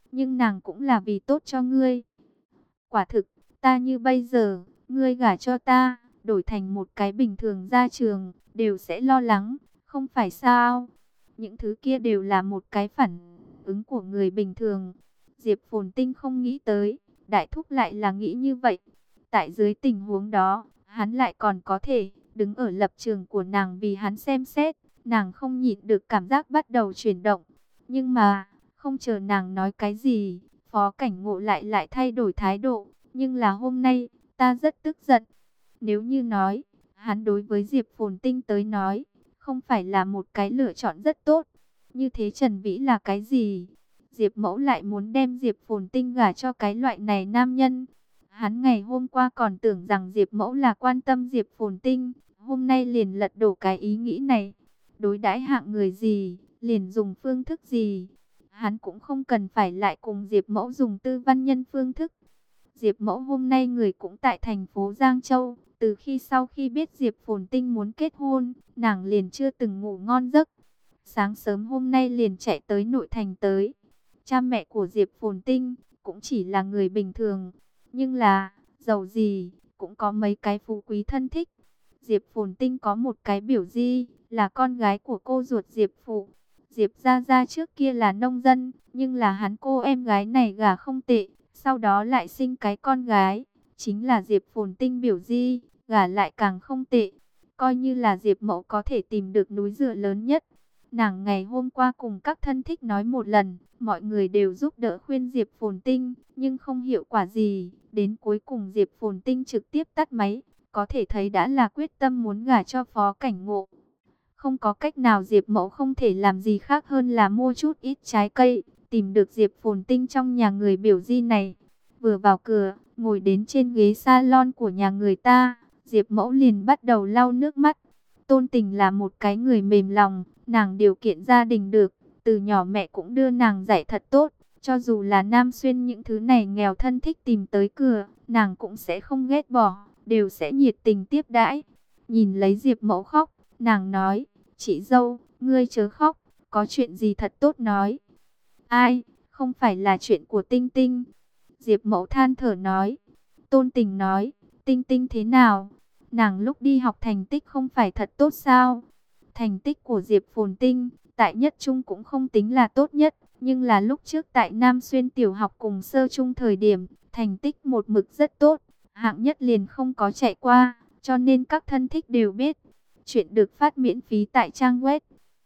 nhưng nàng cũng là vì tốt cho ngươi. Quả thực, ta như bây giờ, ngươi gả cho ta, đổi thành một cái bình thường ra trường, đều sẽ lo lắng, không phải sao? Những thứ kia đều là một cái phản ứng của người bình thường. Diệp Phồn Tinh không nghĩ tới, đại thúc lại là nghĩ như vậy. Tại dưới tình huống đó, hắn lại còn có thể đứng ở lập trường của nàng vì hắn xem xét. Nàng không nhịn được cảm giác bắt đầu chuyển động. Nhưng mà, không chờ nàng nói cái gì, Phó Cảnh Ngộ lại thay đổi thái độ. Nhưng là hôm nay, ta rất tức giận. Nếu như nói, hắn đối với Diệp Phồn Tinh tới nói, không phải là một cái lựa chọn rất tốt. Như thế Trần Vĩ là cái gì? Diệp Mẫu lại muốn đem Diệp Phồn Tinh gả cho cái loại này nam nhân. Hắn ngày hôm qua còn tưởng rằng Diệp Mẫu là quan tâm Diệp Phồn Tinh, hôm nay liền lật đổ cái ý nghĩ này. Đối đãi hạng người gì, liền dùng phương thức gì. Hắn cũng không cần phải lại cùng Diệp Mẫu dùng tư văn nhân phương thức. Diệp Mẫu hôm nay người cũng tại thành phố Giang Châu. Từ sau khi biết Diệp Phồn Tinh muốn kết hôn, nàng liền chưa từng ngủ ngon giấc. Sáng sớm hôm nay liền chạy tới nội thành tới. Cha mẹ của Diệp Phồn Tinh cũng chỉ là người bình thường. Nhưng là, giàu gì, cũng có mấy cái phú quý thân thích. Diệp Phồn Tinh có một cái biểu di, là con gái của cô ruột Diệp Phụ. Diệp Gia Gia trước kia là nông dân, nhưng là hắn cô em gái này gả không tệ. Sau đó lại sinh cái con gái, chính là Diệp Phồn Tinh biểu di, gả lại càng không tệ. Coi như là Diệp Mẫu có thể tìm được núi dựa lớn nhất. Nàng ngày hôm qua cùng các thân thích nói một lần, mọi người đều giúp đỡ khuyên Diệp Phồn Tinh, nhưng không hiệu quả gì. Đến cuối cùng Diệp Phồn Tinh trực tiếp tắt máy, có thể thấy đã là quyết tâm muốn gả cho Phó Cảnh Ngộ. Không có cách nào, Diệp Mẫu không thể làm gì khác hơn là mua chút ít trái cây, tìm được Diệp Phồn Tinh trong nhà người biểu di này. Vừa vào cửa, ngồi đến trên ghế salon của nhà người ta, Diệp Mẫu liền bắt đầu lau nước mắt. Tôn Tình là một cái người mềm lòng, nàng điều kiện gia đình được, từ nhỏ mẹ cũng đưa nàng dạy thật tốt. Cho dù là Nam Xuyên những thứ này nghèo thân thích tìm tới cửa, nàng cũng sẽ không ghét bỏ, đều sẽ nhiệt tình tiếp đãi. Nhìn lấy Diệp Mẫu khóc, nàng nói, chị dâu, ngươi chớ khóc, có chuyện gì thật tốt nói. Ai, không phải là chuyện của Tinh Tinh. Diệp Mẫu than thở nói. Tôn Tình nói, Tinh Tinh thế nào? Nàng lúc đi học thành tích không phải thật tốt sao? Thành tích của Diệp Phồn Tinh, tại nhất trung cũng không tính là tốt nhất. Nhưng là lúc trước tại Nam Xuyên tiểu học cùng sơ trung thời điểm, thành tích một mực rất tốt. Hạng nhất liền không có chạy qua, cho nên các thân thích đều biết. Chuyện được phát miễn phí tại trang web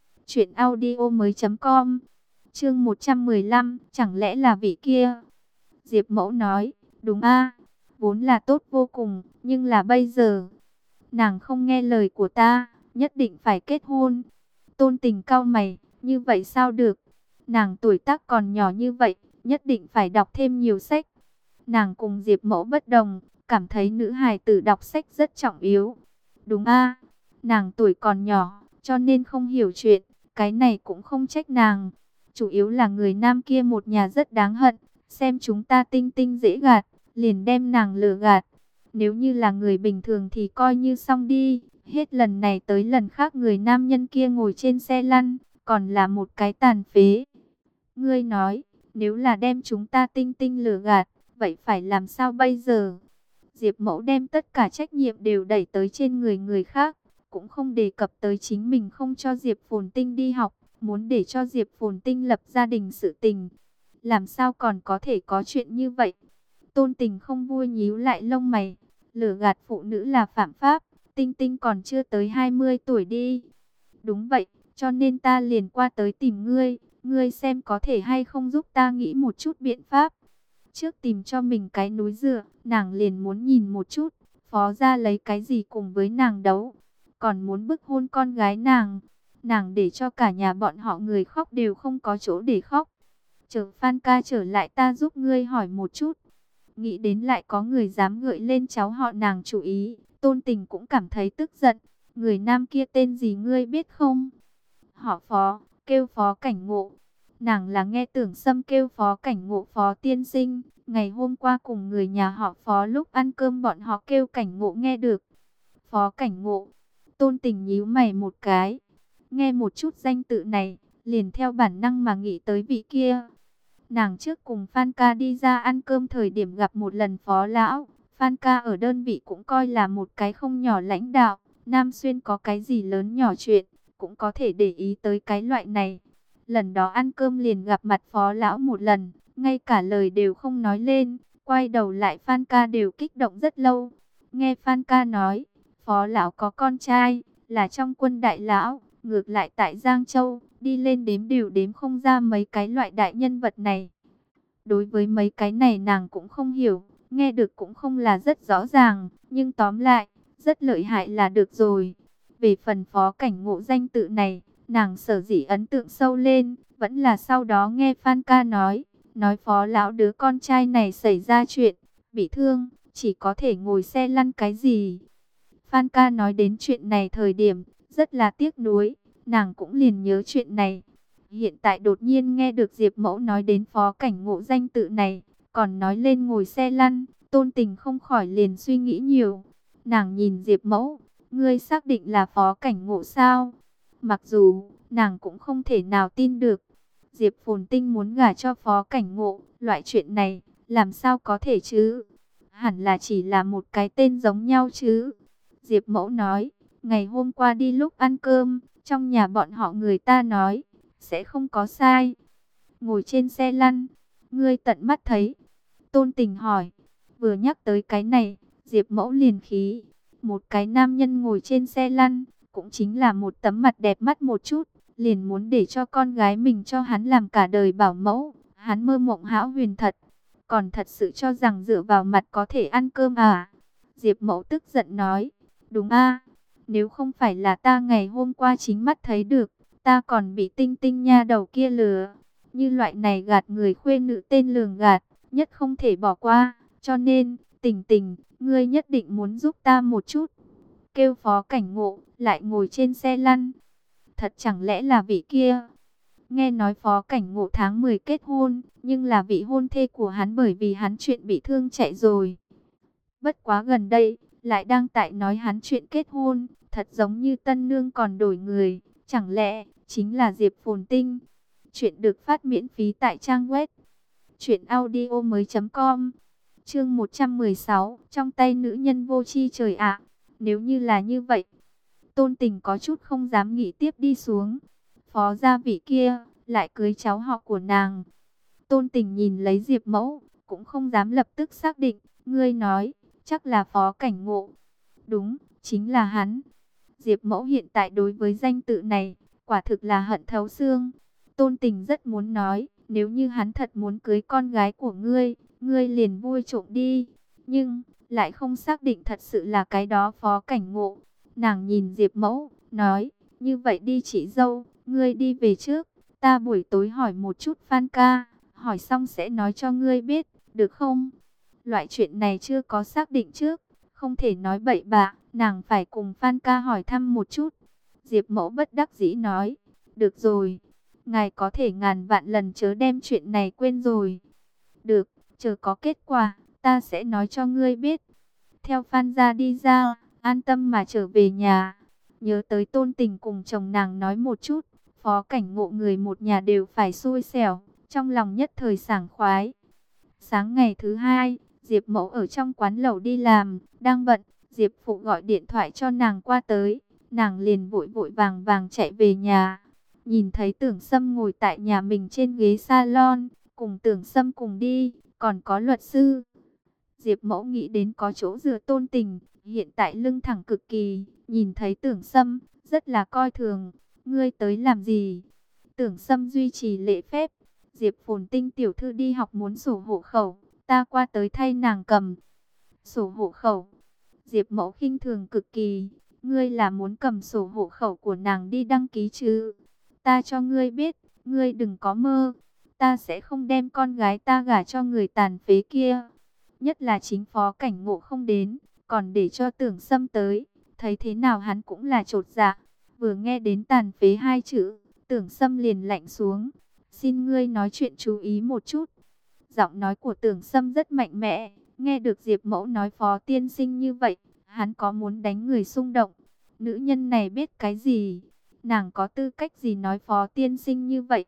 truyệnaudiomoi.com. Chương 115, chẳng lẽ là vị kia? Diệp Mẫu nói, đúng a, vốn là tốt vô cùng, nhưng là bây giờ, nàng không nghe lời của ta, nhất định phải kết hôn. Tôn Tình cau mày, như vậy sao được? Nàng tuổi tác còn nhỏ như vậy, nhất định phải đọc thêm nhiều sách. Nàng cùng Diệp Mẫu bất đồng, cảm thấy nữ hài tử đọc sách rất trọng yếu. Đúng a, nàng tuổi còn nhỏ, cho nên không hiểu chuyện, cái này cũng không trách nàng. Chủ yếu là người nam kia một nhà rất đáng hận, xem chúng ta Tinh Tinh dễ gạt, liền đem nàng lừa gạt. Nếu như là người bình thường thì coi như xong đi, hết lần này tới lần khác người nam nhân kia ngồi trên xe lăn, còn là một cái tàn phế. Ngươi nói, nếu là đem chúng ta Tinh Tinh lừa gạt, vậy phải làm sao bây giờ? Diệp Mẫu đem tất cả trách nhiệm đều đẩy tới trên người người khác, cũng không đề cập tới chính mình không cho Diệp Phồn Tinh đi học, muốn để cho Diệp Phồn Tinh lập gia đình sự tình. Làm sao còn có thể có chuyện như vậy? Tôn Tình không vui nhíu lại lông mày, lừa gạt phụ nữ là phạm pháp, Tinh Tinh còn chưa tới 20 tuổi đi. Đúng vậy, cho nên ta liền qua tới tìm ngươi, ngươi xem có thể hay không giúp ta nghĩ một chút biện pháp. Trước tìm cho mình cái núi dựa, nàng liền muốn nhìn một chút, Phó gia lấy cái gì cùng với nàng đấu. Còn muốn bức hôn con gái nàng, nàng để cho cả nhà bọn họ người khóc đều không có chỗ để khóc. Chờ Phan ca trở lại ta giúp ngươi hỏi một chút. Nghĩ đến lại có người dám gợi lên cháu họ nàng chủ ý, Tôn Tình cũng cảm thấy tức giận. Người nam kia tên gì ngươi biết không? Họ Phó, kêu Phó Cảnh Ngộ. Nàng là nghe Tưởng Sâm kêu Phó Cảnh Ngộ Phó tiên sinh. Ngày hôm qua cùng người nhà họ Phó lúc ăn cơm bọn họ kêu Cảnh Ngộ nghe được. Phó Cảnh Ngộ. Tôn Tình nhíu mày một cái. Nghe một chút danh tự này, liền theo bản năng mà nghĩ tới vị kia. Nàng trước cùng Phan Ca đi ra ăn cơm thời điểm gặp một lần Phó Lão. Phan Ca ở đơn vị cũng coi là một cái không nhỏ lãnh đạo. Nam Xuyên có cái gì lớn nhỏ chuyện, cũng có thể để ý tới cái loại này. Lần đó ăn cơm liền gặp mặt Phó Lão một lần, ngay cả lời đều không nói lên. Quay đầu lại Phan Ca đều kích động rất lâu. Nghe Phan Ca nói, Phó Lão có con trai, là trong quân đại lão. Ngược lại tại Giang Châu, đi lên đếm đều đếm không ra mấy cái loại đại nhân vật này. Đối với mấy cái này nàng cũng không hiểu, nghe được cũng không là rất rõ ràng, nhưng tóm lại, rất lợi hại là được rồi. Về phần Phó Cảnh Ngộ danh tự này, nàng sở dĩ ấn tượng sâu lên, vẫn là sau đó nghe Phan Ca nói Phó Lão đứa con trai này xảy ra chuyện, bị thương, chỉ có thể ngồi xe lăn cái gì. Phan Ca nói đến chuyện này thời điểm, rất là tiếc nuối, nàng cũng liền nhớ chuyện này. Hiện tại đột nhiên nghe được Diệp Mẫu nói đến Phó Cảnh Ngộ danh tự này, còn nói lên ngồi xe lăn, Tôn Tình không khỏi liền suy nghĩ nhiều. Nàng nhìn Diệp Mẫu, ngươi xác định là Phó Cảnh Ngộ sao? Mặc dù, nàng cũng không thể nào tin được. Diệp Phồn Tinh muốn gả cho Phó Cảnh Ngộ, loại chuyện này, làm sao có thể chứ? Hẳn là chỉ là một cái tên giống nhau chứ. Diệp Mẫu nói, ngày hôm qua đi lúc ăn cơm, trong nhà bọn họ người ta nói, sẽ không có sai. Ngồi trên xe lăn, ngươi tận mắt thấy. Tôn Tình hỏi, vừa nhắc tới cái này, Diệp Mẫu liền khí. Một cái nam nhân ngồi trên xe lăn, cũng chính là một tấm mặt đẹp mắt một chút, liền muốn để cho con gái mình cho hắn làm cả đời bảo mẫu. Hắn mơ mộng hão huyền thật, còn thật sự cho rằng dựa vào mặt có thể ăn cơm à? Diệp Mẫu tức giận nói, đúng a, nếu không phải là ta ngày hôm qua chính mắt thấy được, ta còn bị Tinh Tinh nha đầu kia lừa. Như loại này gạt người khuê nữ tên lường gạt, nhất không thể bỏ qua, cho nên, Tình Tình, ngươi nhất định muốn giúp ta một chút. Kêu Phó Cảnh Ngộ, lại ngồi trên xe lăn. Thật chẳng lẽ là vị kia? Nghe nói Phó Cảnh Ngộ tháng 10 kết hôn, nhưng là vị hôn thê của hắn bởi vì hắn chuyện bị thương chạy rồi. Bất quá gần đây, lại đang tại nói hắn chuyện kết hôn, thật giống như tân nương còn đổi người, chẳng lẽ chính là Diệp Phồn Tinh. Chuyện được phát miễn phí tại trang web truyệnaudiomoi.com. Chương 116, trong tay nữ nhân vô tri trời ạ. Nếu như là như vậy, Tôn Tình có chút không dám nghĩ tiếp đi xuống. Phó gia vị kia lại cưới cháu họ của nàng. Tôn Tình nhìn lấy Diệp Mẫu, cũng không dám lập tức xác định. Ngươi nói, chắc là Phó Cảnh Ngộ. Đúng, chính là hắn. Diệp Mẫu hiện tại đối với danh tự này, quả thực là hận thấu xương. Tôn Tình rất muốn nói, nếu như hắn thật muốn cưới con gái của ngươi, ngươi liền vui trộm đi. Nhưng, lại không xác định thật sự là cái đó Phó Cảnh Ngộ. Nàng nhìn Diệp Mẫu, nói, như vậy đi chị dâu, ngươi đi về trước. Ta buổi tối hỏi một chút Phan Ca, hỏi xong sẽ nói cho ngươi biết, được không? Loại chuyện này chưa có xác định trước, không thể nói bậy bạ, nàng phải cùng Phan Ca hỏi thăm một chút. Diệp Mẫu bất đắc dĩ nói, được rồi, ngài có thể ngàn vạn lần chớ đem chuyện này quên rồi. Được, chờ có kết quả, ta sẽ nói cho ngươi biết. Theo Phan gia đi ra, an tâm mà trở về nhà. Nhớ tới Tôn Tình cùng chồng nàng nói một chút, Phó Cảnh Ngộ người một nhà đều phải xui xẻo, trong lòng nhất thời sảng khoái. Sáng ngày thứ hai, Diệp Mẫu ở trong quán lẩu đi làm, đang bận, Diệp Phụ gọi điện thoại cho nàng qua tới, nàng liền vội vội vàng vàng chạy về nhà. Nhìn thấy Tưởng Sâm ngồi tại nhà mình trên ghế salon, cùng Tưởng Sâm cùng đi, còn có luật sư. Diệp Mẫu nghĩ đến có chỗ dựa Tôn Tình, hiện tại lưng thẳng cực kỳ, nhìn thấy Tưởng Sâm, rất là coi thường. Ngươi tới làm gì? Tưởng Sâm duy trì lễ phép. Diệp Phồn Tinh tiểu thư đi học muốn sổ hộ khẩu, ta qua tới thay nàng cầm. Sổ hộ khẩu? Diệp Mẫu khinh thường cực kỳ. Ngươi là muốn cầm sổ hộ khẩu của nàng đi đăng ký chứ? Ta cho ngươi biết, ngươi đừng có mơ. Ta sẽ không đem con gái ta gả cho người tàn phế kia. Nhất là chính Phó Cảnh Ngộ không đến, còn để cho Tưởng Sâm tới. Thấy thế nào hắn cũng là chột dạ. Vừa nghe đến tàn phế hai chữ, Tưởng Sâm liền lạnh xuống. Xin ngươi nói chuyện chú ý một chút. Giọng nói của Tưởng Sâm rất mạnh mẽ. Nghe được Diệp Mẫu nói Phó tiên sinh như vậy, hắn có muốn đánh người xung động. Nữ nhân này biết cái gì? Nàng có tư cách gì nói Phó tiên sinh như vậy?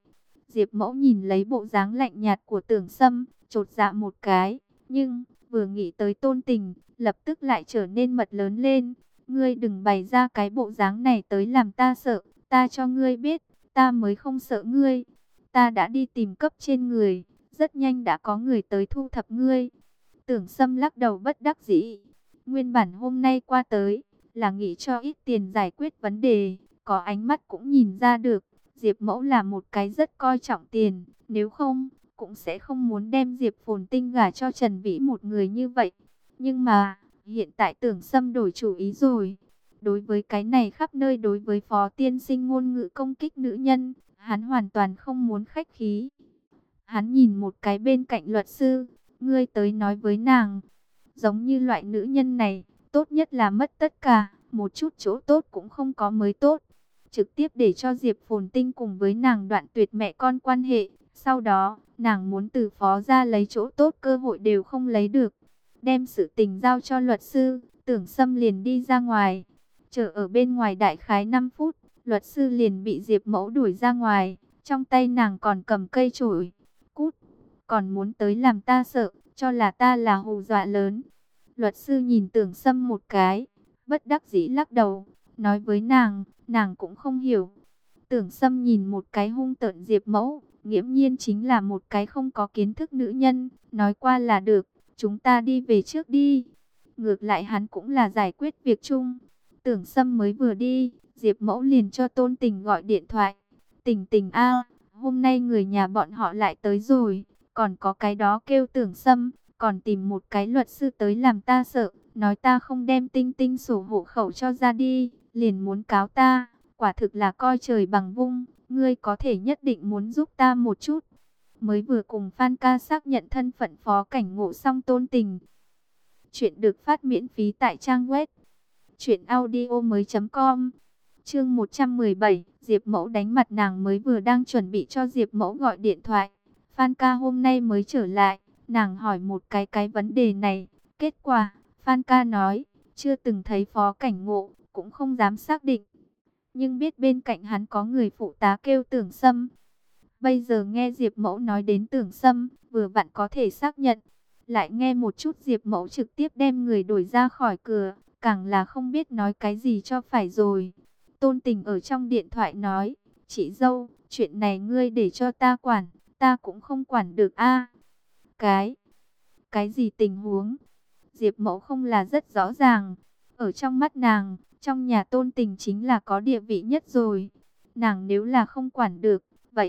Diệp Mẫu nhìn lấy bộ dáng lạnh nhạt của Tưởng Sâm, chột dạ một cái, nhưng vừa nghĩ tới Tôn Tình, lập tức lại trở nên mật lớn lên. Ngươi đừng bày ra cái bộ dáng này tới làm ta sợ, ta cho ngươi biết, ta mới không sợ ngươi. Ta đã đi tìm cấp trên người, rất nhanh đã có người tới thu thập ngươi. Tưởng Sâm lắc đầu bất đắc dĩ. Nguyên bản hôm nay qua tới, là nghĩ cho ít tiền giải quyết vấn đề, có ánh mắt cũng nhìn ra được. Diệp Mẫu là một cái rất coi trọng tiền, nếu không, cũng sẽ không muốn đem Diệp Phồn Tinh gả cho Trần Vĩ một người như vậy. Nhưng mà, hiện tại Tưởng Sâm đổi chủ ý rồi. Đối với cái này khắp nơi đối với Phó Tiên Sinh ngôn ngữ công kích nữ nhân, hắn hoàn toàn không muốn khách khí. Hắn nhìn một cái bên cạnh luật sư, ngươi tới nói với nàng, giống như loại nữ nhân này, tốt nhất là mất tất cả, một chút chỗ tốt cũng không có mới tốt. Trực tiếp để cho Diệp Phồn Tinh cùng với nàng đoạn tuyệt mẹ con quan hệ, sau đó, nàng muốn từ Phó ra lấy chỗ tốt cơ hội đều không lấy được. Đem sự tình giao cho luật sư, Tưởng Sâm liền đi ra ngoài. Chờ ở bên ngoài đại khái 5 phút, luật sư liền bị Diệp Mẫu đuổi ra ngoài, trong tay nàng còn cầm cây chổi. Cút, còn muốn tới làm ta sợ, cho là ta là hù dọa lớn. Luật sư nhìn Tưởng Sâm một cái, bất đắc dĩ lắc đầu, nói với nàng cũng không hiểu. Tưởng Sâm nhìn một cái hung tợn Diệp Mẫu, nghiễm nhiên chính là một cái không có kiến thức nữ nhân, nói qua là được, chúng ta đi về trước đi. Ngược lại hắn cũng là giải quyết việc chung. Tưởng Sâm mới vừa đi, Diệp Mẫu liền cho Tôn Tình gọi điện thoại. Tình Tình a, hôm nay người nhà bọn họ lại tới rồi, còn có cái đó kêu Tưởng Sâm, còn tìm một cái luật sư tới làm ta sợ, nói ta không đem Tinh Tinh sổ hộ khẩu cho ra đi, liền muốn cáo ta, quả thực là coi trời bằng vung, ngươi có thể nhất định muốn giúp ta một chút. Mới vừa cùng Phan Ca xác nhận thân phận Phó Cảnh Ngộ xong, Tôn Tình. Chuyện được phát miễn phí tại trang web truyệnaudiomoi.com. Chương 117, Diệp Mẫu đánh mặt nàng mới vừa đang chuẩn bị cho Diệp Mẫu gọi điện thoại. Phan Ca hôm nay mới trở lại, nàng hỏi một cái vấn đề này. Kết quả, Phan Ca nói, chưa từng thấy Phó Cảnh Ngộ, cũng không dám xác định. Nhưng biết bên cạnh hắn có người phụ tá kêu Tưởng Sâm. Bây giờ nghe Diệp Mẫu nói đến Tưởng Sâm, vừa vặn có thể xác nhận. Lại nghe một chút Diệp Mẫu trực tiếp đem người đuổi ra khỏi cửa, càng là không biết nói cái gì cho phải rồi. Tôn Tình ở trong điện thoại nói, chị dâu, chuyện này ngươi để cho ta quản, ta cũng không quản được a. Cái gì tình huống? Diệp Mẫu không là rất rõ ràng. Ở trong mắt nàng, trong nhà Tôn Tình chính là có địa vị nhất rồi. Nàng nếu là không quản được,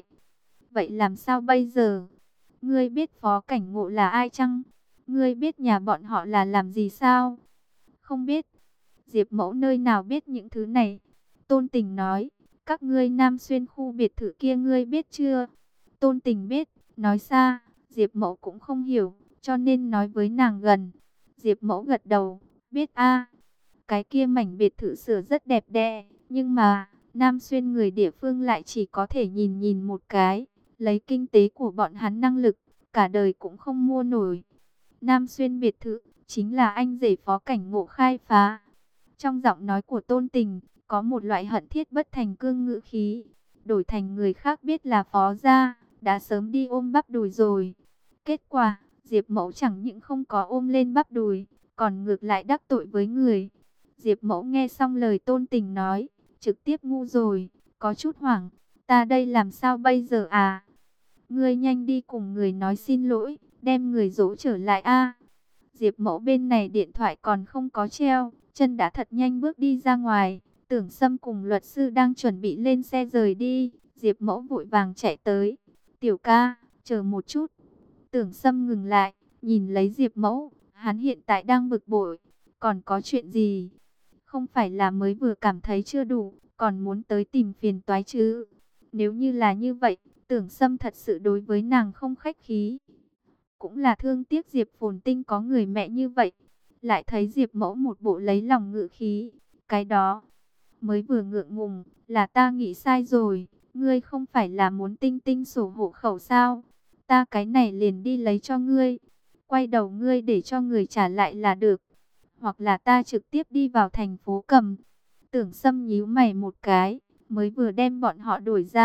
vậy làm sao bây giờ? Ngươi biết Phó Cảnh Ngộ là ai chăng? Ngươi biết nhà bọn họ là làm gì sao? Không biết. Diệp Mẫu nơi nào biết những thứ này? Tôn Tình nói, các ngươi Nam Xuyên khu biệt thự kia ngươi biết chưa? Tôn Tình biết, nói xa, Diệp Mẫu cũng không hiểu, cho nên nói với nàng gần. Diệp Mẫu gật đầu, biết a. Cái kia mảnh biệt thự sửa rất đẹp đẽ, nhưng mà Nam Xuyên người địa phương lại chỉ có thể nhìn nhìn một cái, lấy kinh tế của bọn hắn năng lực, cả đời cũng không mua nổi. Nam Xuyên biệt thự chính là anh rể Phó Cảnh Ngộ khai phá. Trong giọng nói của Tôn Tình có một loại hận thiết bất thành cương ngữ khí. Đổi thành người khác biết là Phó gia, đã sớm đi ôm bắp đùi rồi. Kết quả, Diệp Mẫu chẳng những không có ôm lên bắp đùi, còn ngược lại đắc tội với người. Diệp Mẫu nghe xong lời Tôn Tình nói, trực tiếp ngu rồi, có chút hoảng. Ta đây làm sao bây giờ à? Ngươi nhanh đi cùng người nói xin lỗi, đem người dỗ trở lại a. Diệp Mẫu bên này điện thoại còn không có treo, chân đã thật nhanh bước đi ra ngoài. Tưởng Sâm cùng luật sư đang chuẩn bị lên xe rời đi, Diệp Mẫu vội vàng chạy tới. Tiểu ca, chờ một chút. Tưởng Sâm ngừng lại, nhìn lấy Diệp Mẫu, hắn hiện tại đang bực bội. Còn có chuyện gì? Không phải là mới vừa cảm thấy chưa đủ, còn muốn tới tìm phiền toái chứ? Nếu như là như vậy, Tưởng Sâm thật sự đối với nàng không khách khí. Cũng là thương tiếc Diệp Phồn Tinh có người mẹ như vậy. Lại thấy Diệp Mẫu một bộ lấy lòng ngự khí. Cái đó, mới vừa ngượng ngùng, là ta nghĩ sai rồi. Ngươi không phải là muốn Tinh Tinh sổ hộ khẩu sao? Ta cái này liền đi lấy cho ngươi. Quay đầu ngươi để cho người trả lại là được. Hoặc là ta trực tiếp đi vào thành phố cầm. Tưởng Sâm nhíu mày một cái, mới vừa đem bọn họ đuổi ra.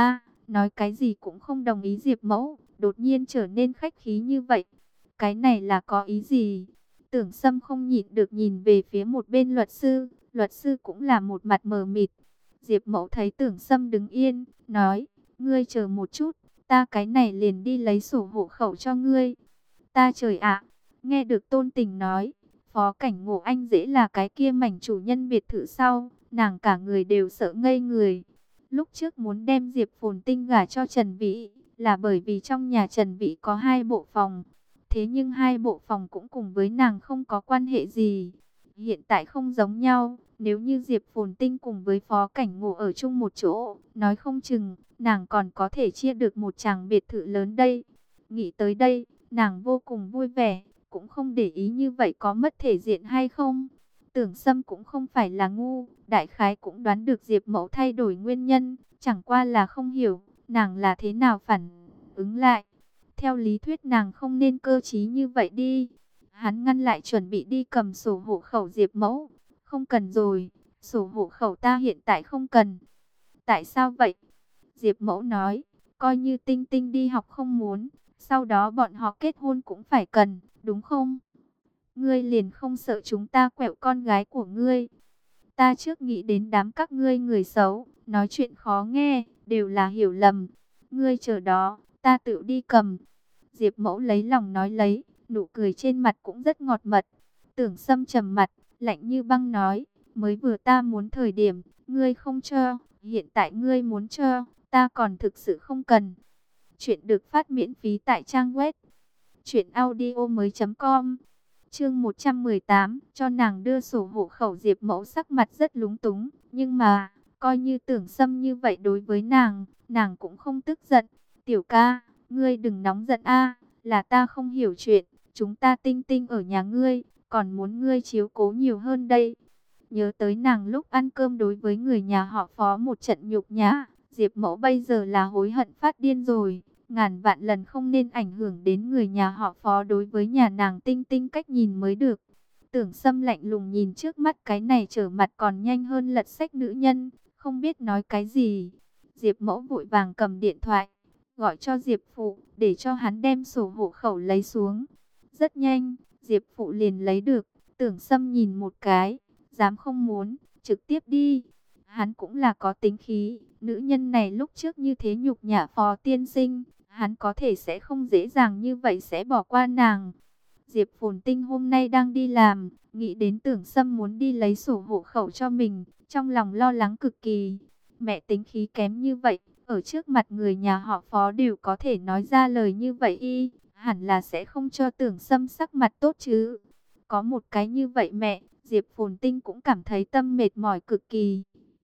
nói cái gì cũng không đồng ý Diệp Mẫu, đột nhiên trở nên khách khí như vậy. Cái này là có ý gì? Tưởng Sâm không nhịn được nhìn về phía một bên luật sư cũng là một mặt mờ mịt. Diệp Mẫu thấy Tưởng Sâm đứng yên, nói, ngươi chờ một chút, ta cái này liền đi lấy sổ hộ khẩu cho ngươi. Ta trời ạ, nghe được Tôn Tình nói, Phó Cảnh Ngộ Anh dễ là cái kia mảnh chủ nhân biệt thự sau, nàng cả người đều sợ ngây người. Lúc trước muốn đem Diệp Phồn Tinh gả cho Trần Vĩ, là bởi vì trong nhà Trần Vĩ có 2 bộ phòng. Thế nhưng 2 bộ phòng cũng cùng với nàng không có quan hệ gì. Hiện tại không giống nhau, nếu như Diệp Phồn Tinh cùng với Phó Cảnh Ngộ ở chung một chỗ, nói không chừng, nàng còn có thể chia được một tràng biệt thự lớn đây. Nghĩ tới đây, nàng vô cùng vui vẻ, cũng không để ý như vậy có mất thể diện hay không. Tưởng Sâm cũng không phải là ngu, đại khái cũng đoán được Diệp Mẫu thay đổi nguyên nhân, chẳng qua là không hiểu, nàng là thế nào phản ứng lại. Theo lý thuyết nàng không nên cơ trí như vậy đi. Hắn ngăn lại chuẩn bị đi cầm sổ hộ khẩu Diệp Mẫu. Không cần rồi, sổ hộ khẩu ta hiện tại không cần. Tại sao vậy? Diệp Mẫu nói, coi như Tinh Tinh đi học không muốn, sau đó bọn họ kết hôn cũng phải cần, đúng không? Ngươi liền không sợ chúng ta quẹo con gái của ngươi. Ta trước nghĩ đến đám các ngươi người xấu, nói chuyện khó nghe, đều là hiểu lầm. Ngươi chờ đó, ta tự đi cầm. Diệp Mẫu lấy lòng nói lấy, nụ cười trên mặt cũng rất ngọt mật. Tưởng Sâm trầm mặt, lạnh như băng nói, mới vừa ta muốn thời điểm, ngươi không cho, hiện tại ngươi muốn cho, ta còn thực sự không cần. Chuyện được phát miễn phí tại trang web truyệnaudiomoi.com. Chương 118, cho nàng đưa sổ hộ khẩu. Diệp Mẫu sắc mặt rất lúng túng, nhưng mà, coi như Tưởng Sâm như vậy đối với nàng cũng không tức giận. Tiểu ca, ngươi đừng nóng giận a, là ta không hiểu chuyện, chúng ta Tinh Tinh ở nhà ngươi, còn muốn ngươi chiếu cố nhiều hơn đây. Nhớ tới nàng lúc ăn cơm đối với người nhà họ Phó một trận nhục nhã, Diệp Mẫu bây giờ là hối hận phát điên rồi. Ngàn vạn lần không nên ảnh hưởng đến người nhà họ Phó đối với nhà nàng Tinh Tinh cách nhìn mới được. Tưởng Sâm lạnh lùng nhìn trước mắt cái này trở mặt còn nhanh hơn lật sách nữ nhân, không biết nói cái gì. Diệp Mẫu vội vàng cầm điện thoại, gọi cho Diệp Phụ, để cho hắn đem sổ hộ khẩu lấy xuống. Rất nhanh, Diệp Phụ liền lấy được. Tưởng Sâm nhìn một cái, dám không muốn, trực tiếp đi. Hắn cũng là có tính khí, nữ nhân này lúc trước như thế nhục nhã Phó tiên sinh, hắn có thể sẽ không dễ dàng như vậy sẽ bỏ qua nàng. Diệp Phồn Tinh hôm nay đang đi làm, nghĩ đến Tưởng Sâm muốn đi lấy sổ hộ khẩu cho mình, trong lòng lo lắng cực kỳ. Mẹ tính khí kém như vậy, ở trước mặt người nhà họ Phó đều có thể nói ra lời như vậy y, hẳn là sẽ không cho Tưởng Sâm sắc mặt tốt chứ. Có một cái như vậy mẹ, Diệp Phồn Tinh cũng cảm thấy tâm mệt mỏi cực kỳ.